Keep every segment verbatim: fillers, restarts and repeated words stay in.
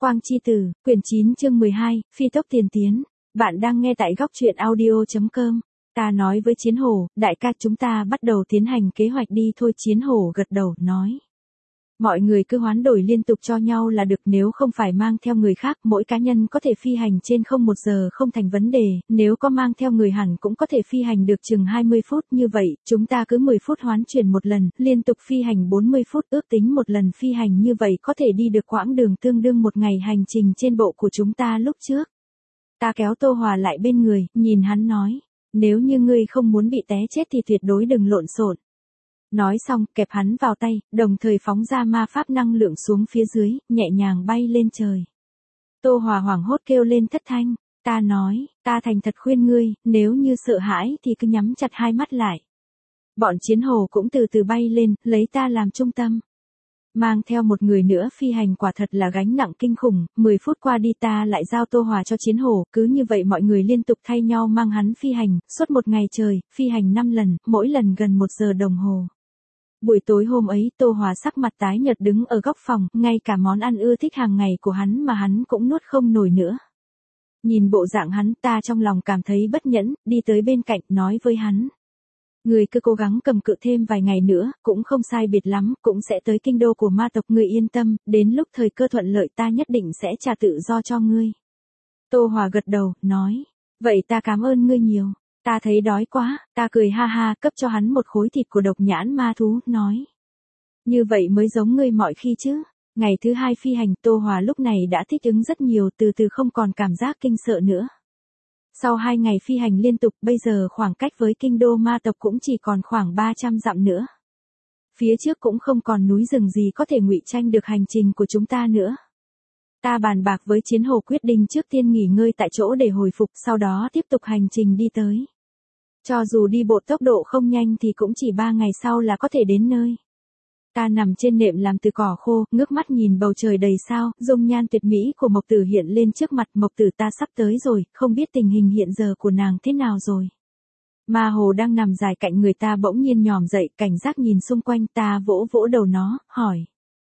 Quang Chi Tử, quyển chín chương mười hai, Phi tốc tiền tiến. Bạn đang nghe tại góc truyện audio chấm com. Ta nói với Chiến Hổ, đại ca chúng ta bắt đầu tiến hành kế hoạch đi thôi. Chiến Hổ gật đầu, nói. Mọi người cứ hoán đổi liên tục cho nhau là được, nếu không phải mang theo người khác, mỗi cá nhân có thể phi hành trên không một giờ không thành vấn đề, nếu có mang theo người hẳn cũng có thể phi hành được chừng hai mươi phút, như vậy, chúng ta cứ mười phút hoán chuyển một lần, liên tục phi hành bốn mươi phút, ước tính một lần phi hành như vậy có thể đi được quãng đường tương đương một ngày hành trình trên bộ của chúng ta lúc trước. Ta kéo Tô Hòa lại bên người, nhìn hắn nói, nếu như ngươi không muốn bị té chết thì tuyệt đối đừng lộn xộn. Nói xong, kẹp hắn vào tay, đồng thời phóng ra ma pháp năng lượng xuống phía dưới, nhẹ nhàng bay lên trời. Tô Hòa hoảng hốt kêu lên thất thanh, ta nói, ta thành thật khuyên ngươi, nếu như sợ hãi thì cứ nhắm chặt hai mắt lại. Bọn Chiến Hổ cũng từ từ bay lên, lấy ta làm trung tâm. Mang theo một người nữa phi hành quả thật là gánh nặng kinh khủng, mười phút qua đi ta lại giao Tô Hòa cho Chiến Hổ, cứ như vậy mọi người liên tục thay nhau mang hắn phi hành, suốt một ngày trời, phi hành năm lần, mỗi lần gần một giờ đồng hồ. Buổi tối hôm ấy Tô Hòa sắc mặt tái nhợt đứng ở góc phòng, ngay cả món ăn ưa thích hàng ngày của hắn mà hắn cũng nuốt không nổi nữa. Nhìn bộ dạng hắn ta trong lòng cảm thấy bất nhẫn, đi tới bên cạnh nói với hắn. Người cứ cố gắng cầm cự thêm vài ngày nữa, cũng không sai biệt lắm, cũng sẽ tới kinh đô của ma tộc, người yên tâm, đến lúc thời cơ thuận lợi ta nhất định sẽ trả tự do cho ngươi. Tô Hòa gật đầu, nói, vậy ta cảm ơn ngươi nhiều. Ta thấy đói quá, ta cười ha ha, cấp cho hắn một khối thịt của độc nhãn ma thú, nói. Như vậy mới giống ngươi mọi khi chứ. Ngày thứ hai phi hành, Tô Hòa lúc này đã thích ứng rất nhiều, từ từ không còn cảm giác kinh sợ nữa. Sau hai ngày phi hành liên tục, bây giờ khoảng cách với kinh đô ma tộc cũng chỉ còn khoảng ba trăm dặm nữa. Phía trước cũng không còn núi rừng gì có thể ngụy tranh được hành trình của chúng ta nữa. Ta bàn bạc với Chiến Hổ quyết định trước tiên nghỉ ngơi tại chỗ để hồi phục, sau đó tiếp tục hành trình đi tới. Cho dù đi bộ tốc độ không nhanh thì cũng chỉ ba ngày sau là có thể đến nơi. Ta nằm trên nệm làm từ cỏ khô, ngước mắt nhìn bầu trời đầy sao, dung nhan tuyệt mỹ của Mộc Tử hiện lên trước mặt. Mộc Tử ta sắp tới rồi, không biết tình hình hiện giờ của nàng thế nào rồi. Ma Hồ đang nằm dài cạnh người ta bỗng nhiên nhòm dậy, cảnh giác nhìn xung quanh, ta vỗ vỗ đầu nó, hỏi.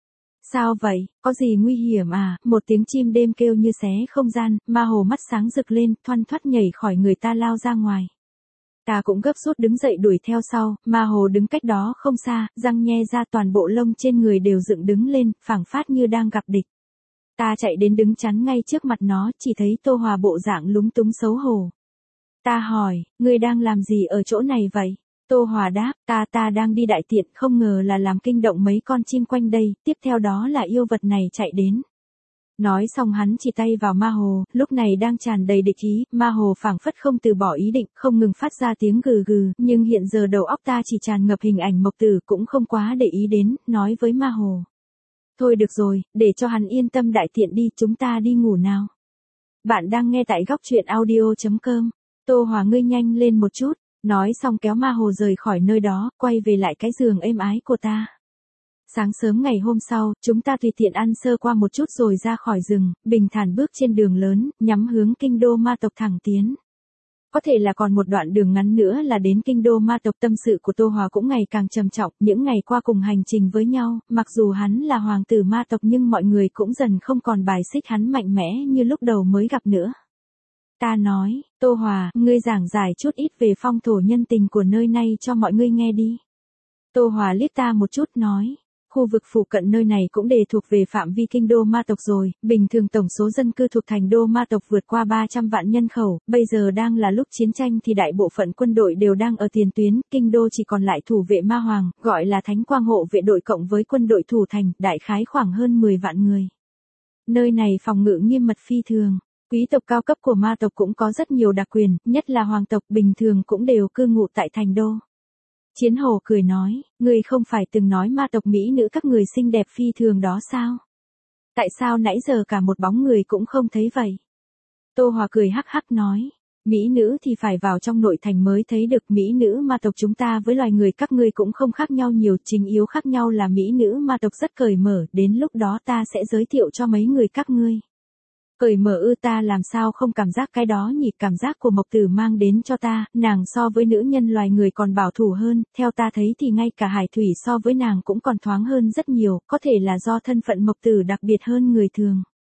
Sao vậy, có gì nguy hiểm à? Một tiếng chim đêm kêu như xé không gian, Ma Hồ mắt sáng rực lên, thoăn thoắt nhảy khỏi người ta lao ra ngoài. Ta cũng gấp rút đứng dậy đuổi theo sau, Ma Hồ đứng cách đó không xa, răng nhe ra toàn bộ lông trên người đều dựng đứng lên, phảng phất như đang gặp địch. Ta chạy đến đứng chắn ngay trước mặt nó, chỉ thấy Tô Hòa bộ dạng lúng túng xấu hổ. Ta hỏi, ngươi đang làm gì ở chỗ này vậy? Tô Hòa đáp, ta ta đang đi đại tiện, không ngờ là làm kinh động mấy con chim quanh đây, tiếp theo đó là yêu vật này chạy đến. Nói xong hắn chỉ tay vào Ma Hồ, lúc này đang tràn đầy địch ý, Ma Hồ phảng phất không từ bỏ ý định, không ngừng phát ra tiếng gừ gừ, nhưng hiện giờ đầu óc ta chỉ tràn ngập hình ảnh Mộc Tử, cũng không quá để ý đến, nói với Ma Hồ. Thôi được rồi, để cho hắn yên tâm đại tiện đi, chúng ta đi ngủ nào. Bạn đang nghe tại góc truyện audio chấm com. Tô Hòa ngươi nhanh lên một chút. Nói xong kéo Ma Hồ rời khỏi nơi đó, quay về lại cái giường êm ái của ta. Sáng sớm ngày hôm sau, chúng ta tùy tiện ăn sơ qua một chút rồi ra khỏi rừng, bình thản bước trên đường lớn, nhắm hướng kinh đô ma tộc thẳng tiến. Có thể là còn một đoạn đường ngắn nữa là đến kinh đô ma tộc. Tâm sự của Tô Hòa cũng ngày càng trầm trọng, những ngày qua cùng hành trình với nhau, mặc dù hắn là hoàng tử ma tộc nhưng mọi người cũng dần không còn bài xích hắn mạnh mẽ như lúc đầu mới gặp nữa. Ta nói, Tô Hòa, ngươi giảng giải chút ít về phong thổ nhân tình của nơi này cho mọi người nghe đi. Tô Hòa liếc ta một chút nói, khu vực phụ cận nơi này cũng đều thuộc về phạm vi kinh đô ma tộc rồi, bình thường tổng số dân cư thuộc thành đô ma tộc vượt qua ba trăm vạn nhân khẩu, bây giờ đang là lúc chiến tranh thì đại bộ phận quân đội đều đang ở tiền tuyến, kinh đô chỉ còn lại thủ vệ ma hoàng, gọi là Thánh Quang hộ vệ đội cộng với quân đội thủ thành, đại khái khoảng hơn mười vạn người. Nơi này phòng ngự nghiêm mật phi thường. Quý tộc cao cấp của ma tộc cũng có rất nhiều đặc quyền, nhất là hoàng tộc bình thường cũng đều cư ngụ tại thành đô. Chiến Hổ cười nói, ngươi không phải từng nói ma tộc mỹ nữ các người xinh đẹp phi thường đó sao? Tại sao nãy giờ cả một bóng người cũng không thấy vậy? Tô Hòa cười hắc hắc nói, mỹ nữ thì phải vào trong nội thành mới thấy được, mỹ nữ ma tộc chúng ta với loài người các ngươi cũng không khác nhau nhiều, chính yếu khác nhau là mỹ nữ ma tộc rất cởi mở, đến lúc đó ta sẽ giới thiệu cho mấy người các ngươi. Cởi mở ư? Ta làm sao không cảm giác cái đó nhỉ? Cảm giác của Mộc Tử mang đến cho ta, nàng so với nữ nhân loài người còn bảo thủ hơn, theo ta thấy thì ngay cả hải thủy so với nàng cũng còn thoáng hơn rất nhiều, có thể là do thân phận Mộc Tử đặc biệt hơn người thường.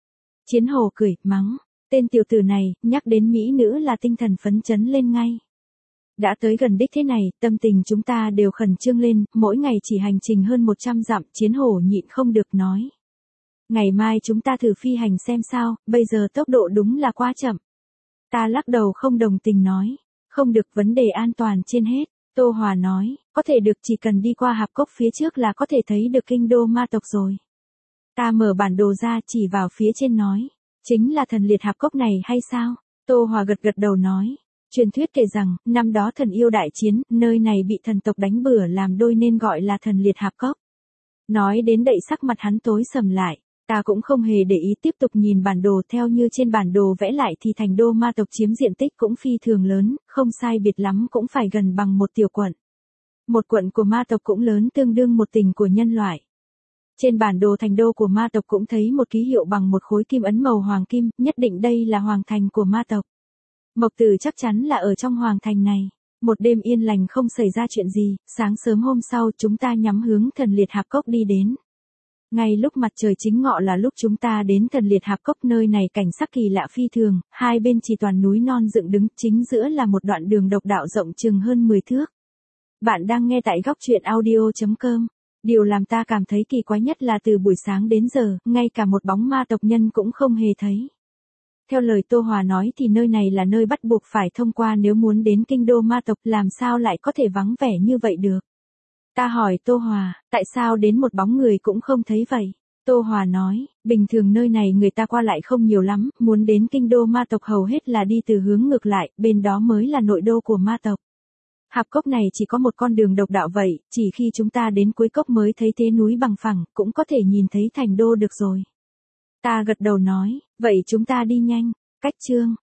Chiến Hổ cười, mắng. Tên tiểu tử này, nhắc đến mỹ nữ là tinh thần phấn chấn lên ngay. Đã tới gần đích thế này, tâm tình chúng ta đều khẩn trương lên, mỗi ngày chỉ hành trình hơn một trăm dặm, Chiến Hổ nhịn không được nói. Ngày mai chúng ta thử phi hành xem sao, bây giờ tốc độ đúng là quá chậm. Ta lắc đầu không đồng tình nói. Không được, vấn đề an toàn trên hết. Tô Hòa nói, có thể được, chỉ cần đi qua hạp cốc phía trước là có thể thấy được kinh đô ma tộc rồi. Ta mở bản đồ ra chỉ vào phía trên nói. Chính là thần liệt hạp cốc này hay sao? Tô Hòa gật gật đầu nói. Truyền thuyết kể rằng, năm đó thần yêu đại chiến, nơi này bị thần tộc đánh bừa làm đôi nên gọi là thần liệt hạp cốc. Nói đến đậy sắc mặt hắn tối sầm lại. Ta cũng không hề để ý, tiếp tục nhìn bản đồ, theo như trên bản đồ vẽ lại thì thành đô ma tộc chiếm diện tích cũng phi thường lớn, không sai biệt lắm cũng phải gần bằng một tiểu quận. Một quận của ma tộc cũng lớn tương đương một tỉnh của nhân loại. Trên bản đồ thành đô của ma tộc cũng thấy một ký hiệu bằng một khối kim ấn màu hoàng kim, nhất định đây là hoàng thành của ma tộc. Mộc Tử chắc chắn là ở trong hoàng thành này. Một đêm yên lành không xảy ra chuyện gì, sáng sớm hôm sau chúng ta nhắm hướng thần liệt hạp cốc đi đến. Ngay lúc mặt trời chính ngọ là lúc chúng ta đến thần liệt hạp cốc, nơi này cảnh sắc kỳ lạ phi thường, hai bên chỉ toàn núi non dựng đứng, chính giữa là một đoạn đường độc đạo rộng chừng hơn mười thước. Bạn đang nghe tại góc truyện audio chấm com. Điều làm ta cảm thấy kỳ quái nhất là từ buổi sáng đến giờ, ngay cả một bóng ma tộc nhân cũng không hề thấy. Theo lời Tô Hòa nói thì nơi này là nơi bắt buộc phải thông qua nếu muốn đến kinh đô ma tộc, làm sao lại có thể vắng vẻ như vậy được. Ta hỏi Tô Hòa, tại sao đến một bóng người cũng không thấy vậy? Tô Hòa nói, bình thường nơi này người ta qua lại không nhiều lắm, muốn đến kinh đô ma tộc hầu hết là đi từ hướng ngược lại, bên đó mới là nội đô của ma tộc. Hạp cốc này chỉ có một con đường độc đạo vậy, chỉ khi chúng ta đến cuối cốc mới thấy thế núi bằng phẳng, cũng có thể nhìn thấy thành đô được rồi. Ta gật đầu nói, vậy chúng ta đi nhanh. Cách chương